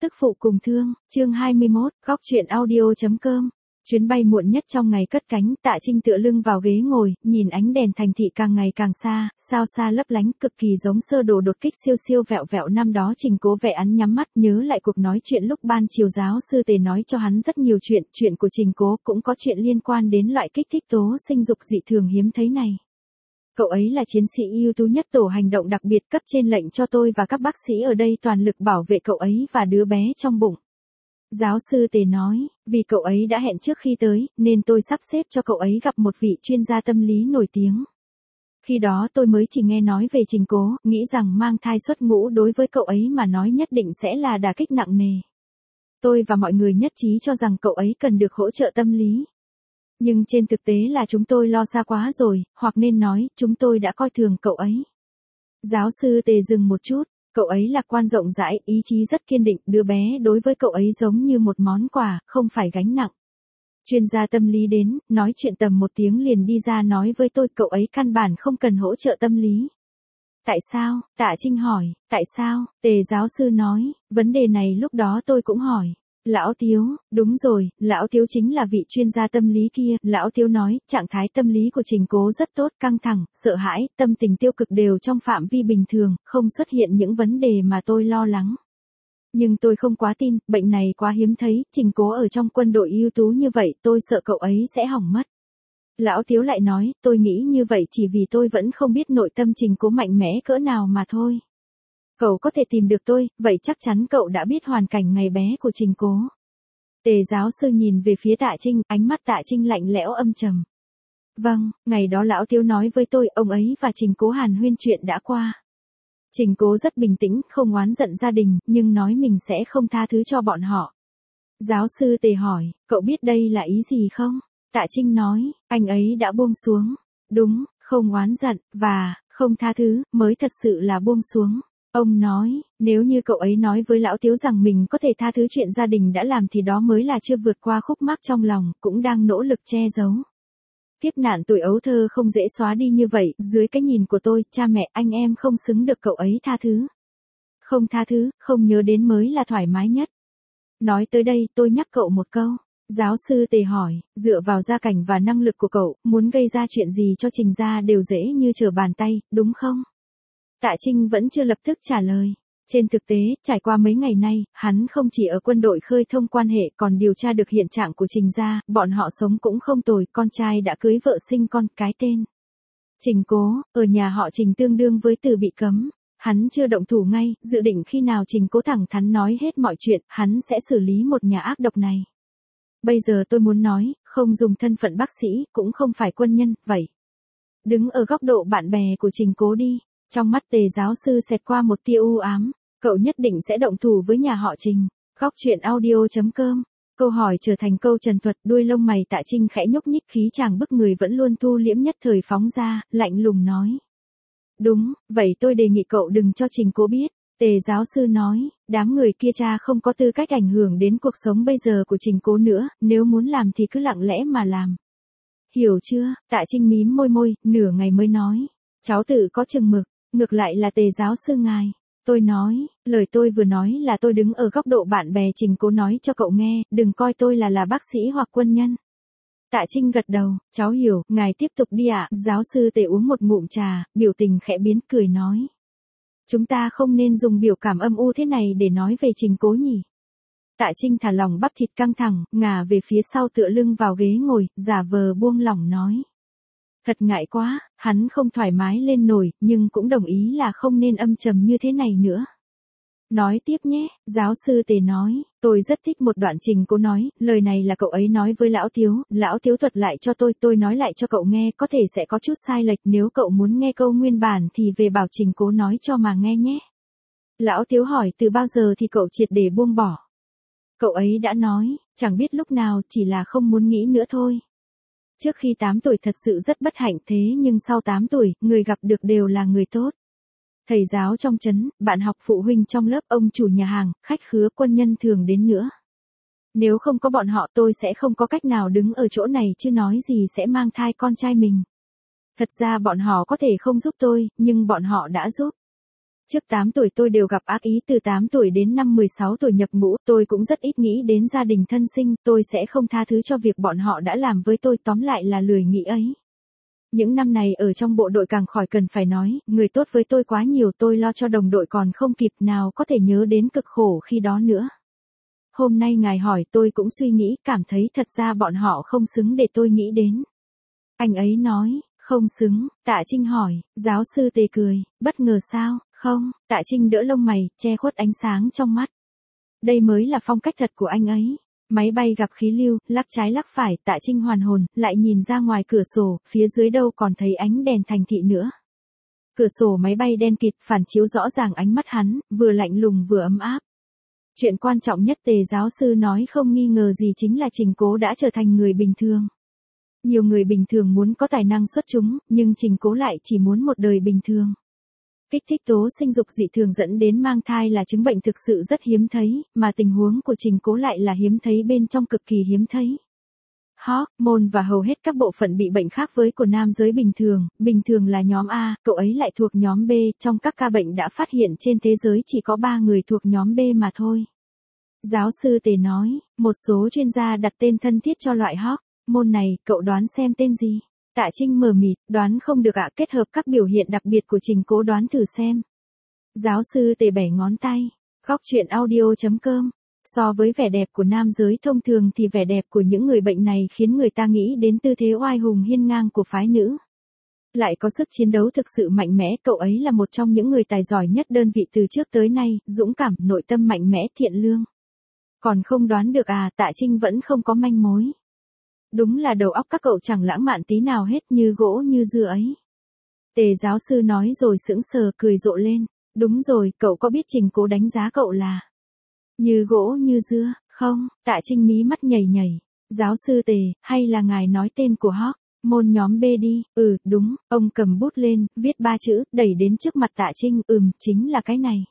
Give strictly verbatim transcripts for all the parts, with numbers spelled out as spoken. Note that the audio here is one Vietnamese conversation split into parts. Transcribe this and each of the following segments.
Tức phụ cùng thương, chương hai mươi mốt, góc truyện audio.com. Chuyến bay muộn nhất trong ngày cất cánh, Tạ Trinh tựa lưng vào ghế ngồi, nhìn ánh đèn thành thị càng ngày càng xa, sao xa lấp lánh, cực kỳ giống sơ đồ đột kích siêu siêu vẹo vẹo năm đó Trình Cố vẻ ăn nhắm mắt nhớ lại cuộc nói chuyện lúc ban chiều giáo sư Tề nói cho hắn rất nhiều chuyện, chuyện của Trình Cố cũng có chuyện liên quan đến loại kích thích tố sinh dục dị thường hiếm thấy này. Cậu ấy là chiến sĩ ưu tú nhất tổ hành động đặc biệt, cấp trên lệnh cho tôi và các bác sĩ ở đây toàn lực bảo vệ cậu ấy và đứa bé trong bụng. Giáo sư Tề nói, vì cậu ấy đã hẹn trước khi tới, nên tôi sắp xếp cho cậu ấy gặp một vị chuyên gia tâm lý nổi tiếng. Khi đó tôi mới chỉ nghe nói về Trình Cố, nghĩ rằng mang thai xuất ngũ đối với cậu ấy mà nói nhất định sẽ là đả kích nặng nề. Tôi và mọi người nhất trí cho rằng cậu ấy cần được hỗ trợ tâm lý. Nhưng trên thực tế là chúng tôi lo xa quá rồi, hoặc nên nói, chúng tôi đã coi thường cậu ấy. Giáo sư Tề dừng một chút, cậu ấy lạc quan rộng rãi, ý chí rất kiên định, đứa bé đối với cậu ấy giống như một món quà, không phải gánh nặng. Chuyên gia tâm lý đến, nói chuyện tầm một tiếng liền đi ra nói với tôi cậu ấy căn bản không cần hỗ trợ tâm lý. Tại sao? Tạ Trinh hỏi, tại sao? Tề giáo sư nói, vấn đề này lúc đó tôi cũng hỏi. Lão Tiếu, đúng rồi, Lão Tiếu chính là vị chuyên gia tâm lý kia, Lão Tiếu nói, trạng thái tâm lý của Trình Cố rất tốt, căng thẳng, sợ hãi, tâm tình tiêu cực đều trong phạm vi bình thường, không xuất hiện những vấn đề mà tôi lo lắng. Nhưng tôi không quá tin, bệnh này quá hiếm thấy, Trình Cố ở trong quân đội ưu tú như vậy, tôi sợ cậu ấy sẽ hỏng mất. Lão Tiếu lại nói, tôi nghĩ như vậy chỉ vì tôi vẫn không biết nội tâm Trình Cố mạnh mẽ cỡ nào mà thôi. Cậu có thể tìm được tôi, vậy chắc chắn cậu đã biết hoàn cảnh ngày bé của Trình Cố. Tề giáo sư nhìn về phía Tạ Trinh, ánh mắt Tạ Trinh lạnh lẽo âm trầm. Vâng, ngày đó Lão Tiếu nói với tôi, ông ấy và Trình Cố hàn huyên chuyện đã qua. Trình Cố rất bình tĩnh, không oán giận gia đình, nhưng nói mình sẽ không tha thứ cho bọn họ. Giáo sư Tề hỏi, cậu biết đây là ý gì không? Tạ Trinh nói, anh ấy đã buông xuống. Đúng, không oán giận, và, không tha thứ, mới thật sự là buông xuống. Ông nói, nếu như cậu ấy nói với Lão Tiếu rằng mình có thể tha thứ chuyện gia đình đã làm thì đó mới là chưa vượt qua khúc mắc trong lòng, cũng đang nỗ lực che giấu. Kiếp nạn tuổi ấu thơ không dễ xóa đi như vậy, dưới cái nhìn của tôi, cha mẹ anh em không xứng được cậu ấy tha thứ. Không tha thứ, không nhớ đến mới là thoải mái nhất. Nói tới đây, tôi nhắc cậu một câu. Giáo sư Tề hỏi, dựa vào gia cảnh và năng lực của cậu, muốn gây ra chuyện gì cho Trình gia đều dễ như trở bàn tay, đúng không? Tạ Trinh vẫn chưa lập tức trả lời. Trên thực tế, trải qua mấy ngày nay, hắn không chỉ ở quân đội khơi thông quan hệ còn điều tra được hiện trạng của Trình gia, bọn họ sống cũng không tồi, con trai đã cưới vợ sinh con, cái tên Trình Cố, ở nhà họ Trình tương đương với từ bị cấm. Hắn chưa động thủ ngay, dự định khi nào Trình Cố thẳng thắn nói hết mọi chuyện, hắn sẽ xử lý một nhà ác độc này. Bây giờ tôi muốn nói, không dùng thân phận bác sĩ, cũng không phải quân nhân, vậy. Đứng ở góc độ bạn bè của Trình Cố đi. Trong mắt Tề giáo sư xẹt qua một tia u ám, cậu nhất định sẽ động thủ với nhà họ Trình. Góc truyện audio.com. Câu hỏi trở thành câu trần thuật, đuôi lông mày Tạ Trinh khẽ nhúc nhích, khí chàng bức người vẫn luôn thu liễm nhất thời phóng ra, lạnh lùng nói. Đúng, vậy tôi đề nghị cậu đừng cho Trình Cố biết. Tề giáo sư nói, đám người kia cha không có tư cách ảnh hưởng đến cuộc sống bây giờ của Trình Cố nữa, nếu muốn làm thì cứ lặng lẽ mà làm. Hiểu chưa? Tạ Trinh mím môi môi, nửa ngày mới nói. Cháu tự có chừng mực. Ngược lại là Tề giáo sư ngài. Tôi nói, lời tôi vừa nói là tôi đứng ở góc độ bạn bè Trình Cố nói cho cậu nghe, đừng coi tôi là là bác sĩ hoặc quân nhân. Tạ Trinh gật đầu, cháu hiểu, ngài tiếp tục đi ạ. Giáo sư Tề uống một ngụm trà, biểu tình khẽ biến, cười nói. Chúng ta không nên dùng biểu cảm âm u thế này để nói về Trình Cố nhỉ. Tạ Trinh thả lỏng bắp thịt căng thẳng, ngả về phía sau tựa lưng vào ghế ngồi, giả vờ buông lỏng nói. Thật ngại quá, hắn không thoải mái lên nổi, nhưng cũng đồng ý là không nên âm trầm như thế này nữa. Nói tiếp nhé, giáo sư Tề nói, tôi rất thích một đoạn Trình Cố nói, lời này là cậu ấy nói với Lão Tiếu, Lão Tiếu thuật lại cho tôi, tôi nói lại cho cậu nghe, có thể sẽ có chút sai lệch, nếu cậu muốn nghe câu nguyên bản thì về bảo Trình Cố nói cho mà nghe nhé. Lão Tiếu hỏi từ bao giờ thì cậu triệt để buông bỏ. Cậu ấy đã nói, chẳng biết lúc nào, chỉ là không muốn nghĩ nữa thôi. Trước khi tám tuổi thật sự rất bất hạnh thế nhưng sau tám tuổi, người gặp được đều là người tốt. Thầy giáo trong trấn, bạn học phụ huynh trong lớp, ông chủ nhà hàng, khách khứa, quân nhân thường đến nữa. Nếu không có bọn họ tôi sẽ không có cách nào đứng ở chỗ này chứ nói gì sẽ mang thai con trai mình. Thật ra bọn họ có thể không giúp tôi, nhưng bọn họ đã giúp. Trước tám tuổi tôi đều gặp ác ý, từ tám tuổi đến năm mười sáu tuổi nhập ngũ, tôi cũng rất ít nghĩ đến gia đình thân sinh, tôi sẽ không tha thứ cho việc bọn họ đã làm với tôi, tóm lại là lười nghĩ ấy. Những năm này ở trong bộ đội càng khỏi cần phải nói, người tốt với tôi quá nhiều, tôi lo cho đồng đội còn không kịp, nào có thể nhớ đến cực khổ khi đó nữa. Hôm nay ngài hỏi tôi cũng suy nghĩ, cảm thấy thật ra bọn họ không xứng để tôi nghĩ đến. Anh ấy nói, không xứng, Tạ Trinh hỏi, giáo sư Tề cười, bất ngờ sao, không, Tạ Trinh đỡ lông mày, che khuất ánh sáng trong mắt. Đây mới là phong cách thật của anh ấy. Máy bay gặp khí lưu, lắc trái lắc phải, Tạ Trinh hoàn hồn, lại nhìn ra ngoài cửa sổ, phía dưới đâu còn thấy ánh đèn thành thị nữa. Cửa sổ máy bay đen kịt, phản chiếu rõ ràng ánh mắt hắn, vừa lạnh lùng vừa ấm áp. Chuyện quan trọng nhất Tề giáo sư nói không nghi ngờ gì chính là Trình Cố đã trở thành người bình thường. Nhiều người bình thường muốn có tài năng xuất chúng, nhưng Trình Cố lại chỉ muốn một đời bình thường. Kích thích tố sinh dục dị thường dẫn đến mang thai là chứng bệnh thực sự rất hiếm thấy, mà tình huống của Trình Cố lại là hiếm thấy bên trong cực kỳ hiếm thấy. Hormone và hầu hết các bộ phận bị bệnh khác với của nam giới bình thường, bình thường là nhóm A, cậu ấy lại thuộc nhóm B, trong các ca bệnh đã phát hiện trên thế giới chỉ có ba người thuộc nhóm B mà thôi. Giáo sư Tề nói, một số chuyên gia đặt tên thân thiết cho loại hormone này, cậu đoán xem tên gì? Tạ Trinh mờ mịt, đoán không được ạ, kết hợp các biểu hiện đặc biệt của Trình Cố đoán thử xem. Giáo sư Tề bẻ ngón tay, góc chuyện audio chấm com. So với vẻ đẹp của nam giới thông thường thì vẻ đẹp của những người bệnh này khiến người ta nghĩ đến tư thế oai hùng hiên ngang của phái nữ. Lại có sức chiến đấu thực sự mạnh mẽ, cậu ấy là một trong những người tài giỏi nhất đơn vị từ trước tới nay, dũng cảm, nội tâm mạnh mẽ, thiện lương. Còn không đoán được à, Tạ Trinh vẫn không có manh mối. Đúng là đầu óc các cậu chẳng lãng mạn tí nào hết, như gỗ như dưa ấy. Tề giáo sư nói rồi sững sờ cười rộ lên. Đúng rồi, cậu có biết Trình Cố đánh giá cậu là như gỗ như dưa, không? Tạ Trinh mí mắt nhảy nhảy. Giáo sư Tề, hay là ngài nói tên của hormone nhóm B đi? Ừ, đúng, ông cầm bút lên, viết ba chữ, đẩy đến trước mặt Tạ Trinh, ừm, chính là cái này.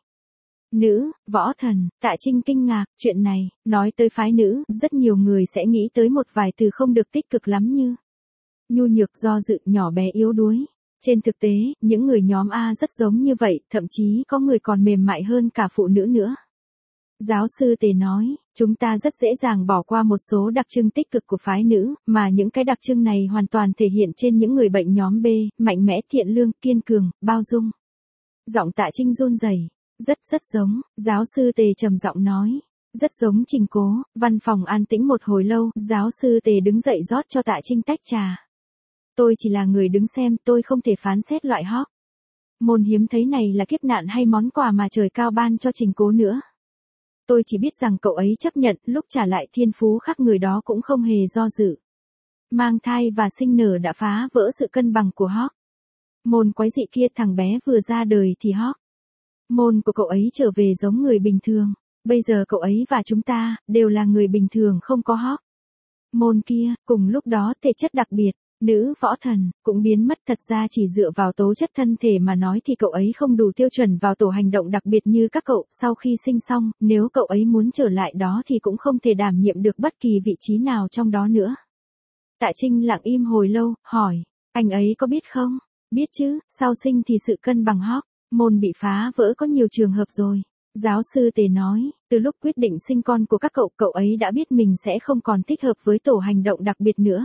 Nữ, võ thần, Tạ Trinh kinh ngạc, chuyện này, nói tới phái nữ, rất nhiều người sẽ nghĩ tới một vài từ không được tích cực lắm như nhu nhược, do dự, nhỏ bé, yếu đuối. Trên thực tế, những người nhóm A rất giống như vậy, thậm chí có người còn mềm mại hơn cả phụ nữ nữa. Giáo sư Tề nói, chúng ta rất dễ dàng bỏ qua một số đặc trưng tích cực của phái nữ, mà những cái đặc trưng này hoàn toàn thể hiện trên những người bệnh nhóm B, mạnh mẽ, thiện lương, kiên cường, bao dung. Giọng Tạ Trinh run rẩy. Rất rất giống, giáo sư Tề trầm giọng nói. Rất giống Trình Cố. Văn phòng an tĩnh một hồi lâu, giáo sư Tề đứng dậy rót cho Tạ Trinh tách trà. Tôi chỉ là người đứng xem, tôi không thể phán xét loại hormone hiếm thấy này là kiếp nạn hay món quà mà trời cao ban cho Trình Cố nữa. Tôi chỉ biết rằng cậu ấy chấp nhận, lúc trả lại thiên phú khác người đó cũng không hề do dự. Mang thai và sinh nở đã phá vỡ sự cân bằng của hormone quái dị kia, thằng bé vừa ra đời thì hormone của cậu ấy trở về giống người bình thường. Bây giờ cậu ấy và chúng ta, đều là người bình thường không có hormone kia, cùng lúc đó thể chất đặc biệt. Nữ võ thần, cũng biến mất, thật ra chỉ dựa vào tố chất thân thể mà nói thì cậu ấy không đủ tiêu chuẩn vào tổ hành động đặc biệt như các cậu, sau khi sinh xong, nếu cậu ấy muốn trở lại đó thì cũng không thể đảm nhiệm được bất kỳ vị trí nào trong đó nữa. Tạ Trinh lặng im hồi lâu, hỏi, anh ấy có biết không? Biết chứ, sau sinh thì sự cân bằng hormone bị phá vỡ có nhiều trường hợp rồi. Giáo sư Tề nói, từ lúc quyết định sinh con của các cậu, cậu ấy đã biết mình sẽ không còn thích hợp với tổ hành động đặc biệt nữa.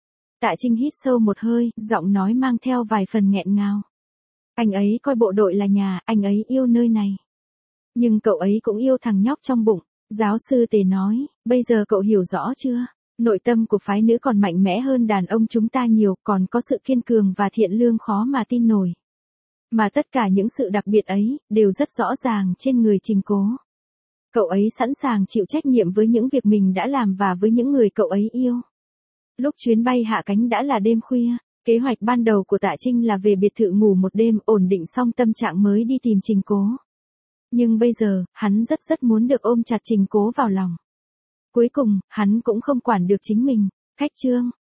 Tạ Trinh hít sâu một hơi, giọng nói mang theo vài phần nghẹn ngào. Anh ấy coi bộ đội là nhà, anh ấy yêu nơi này. Nhưng cậu ấy cũng yêu thằng nhóc trong bụng. Giáo sư Tề nói, bây giờ cậu hiểu rõ chưa? Nội tâm của phái nữ còn mạnh mẽ hơn đàn ông chúng ta nhiều, còn có sự kiên cường và thiện lương khó mà tin nổi. Mà tất cả những sự đặc biệt ấy, đều rất rõ ràng trên người Trình Cố. Cậu ấy sẵn sàng chịu trách nhiệm với những việc mình đã làm và với những người cậu ấy yêu. Lúc chuyến bay hạ cánh đã là đêm khuya, kế hoạch ban đầu của Tạ Trinh là về biệt thự ngủ một đêm, ổn định xong tâm trạng mới đi tìm Trình Cố. Nhưng bây giờ, hắn rất rất muốn được ôm chặt Trình Cố vào lòng. Cuối cùng, hắn cũng không quản được chính mình. Khách trương,